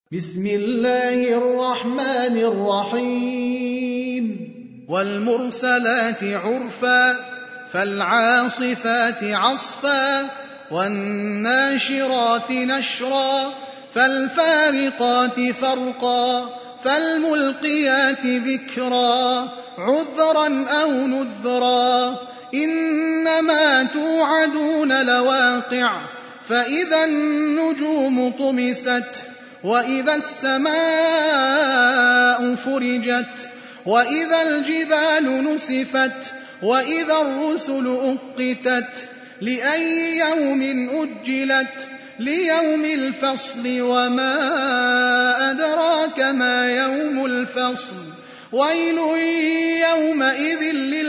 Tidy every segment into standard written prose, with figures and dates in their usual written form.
بسم الله الرحمن الرحيم والمرسلات عرفا فالعاصفات عصفا والناشرات نشرا فالفارقات فرقا فالملقيات ذكرا عذرا أو نذرا إنما توعدون لواقع فإذا النجوم طمست وإذا السماء فرجت وإذا الجبال نسفت وإذا الرسل أقتت لأي يوم أجلت ليوم الفصل وما أدراك ما يوم الفصل ويل يومئذ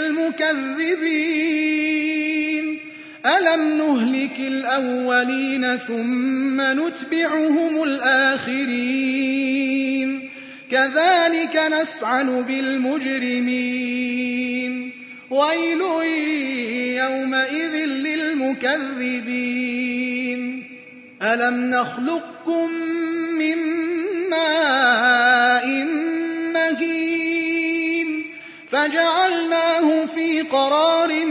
للمكذبين ألم نهلك الأولين ثم نتبعهم الآخرين كذلك نفعل بالمجرمين ويل يومئذ للمكذبين ألم نخلقكم من ماء مهين فجعلناه في قرار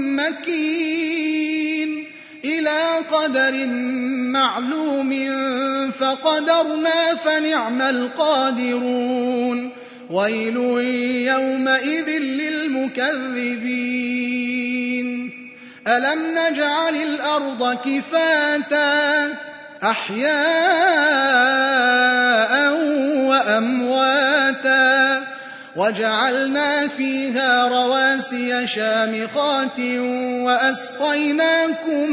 مكين إلى قدر معلوم فقدرنا فنعم القادرون ويل يومئذ للمكذبين ألم نجعل الأرض كفاتا أحياء وأمواتا وجعلنا فيها رواسي شامخات وأسقيناكم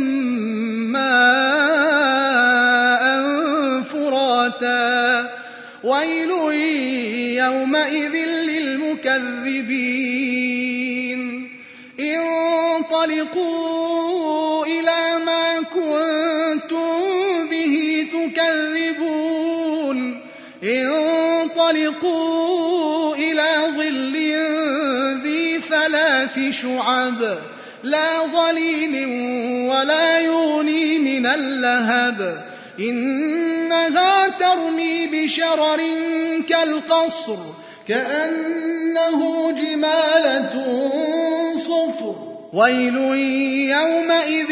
ماء فراتا ويل يومئذ للمكذبين انطلقوا إلى ما كنتم به تكذبون انطلقوا إلى ظل ذي 3 شعب لا ظليل ولا يغني من اللهب إنها ترمي بشرر كالقصر كأنه جمالة صفر ويل يومئذ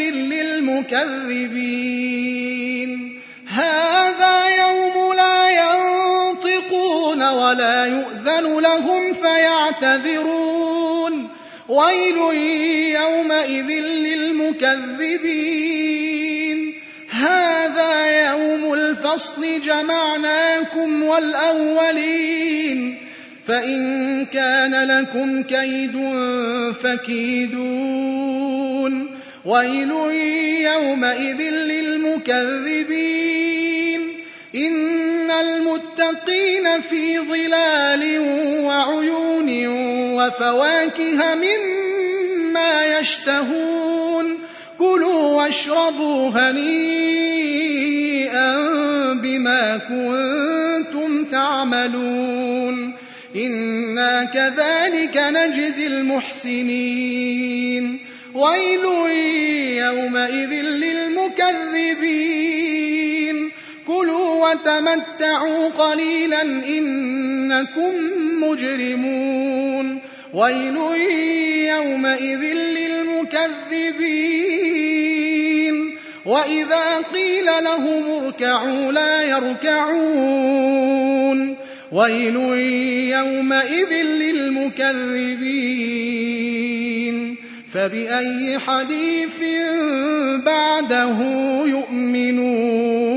للمكذبين هذا يوم لا ينطقون ولا يؤذن لهم فيعتذرون ويل يومئذ للمكذبين هذا يوم الفصل جمعناكم والأولين فإن كان لكم كيد فكيدون ويل يومئذ للمكذبين إن المتقين في ظلال وعيون وفواكه مما يشتهون كلوا واشربوا هنيئا بما كنتم تعملون إنا كذلك نجزي المحسنين ويل يومئذ للمكذبين كلوا وتمتعوا قليلا إنكم مجرمون ويل يومئذ للمكذبين وإذا قيل لهم اركعوا لا يركعون ويل يومئذ للمكذبين فبأي حديث بعده يؤمنون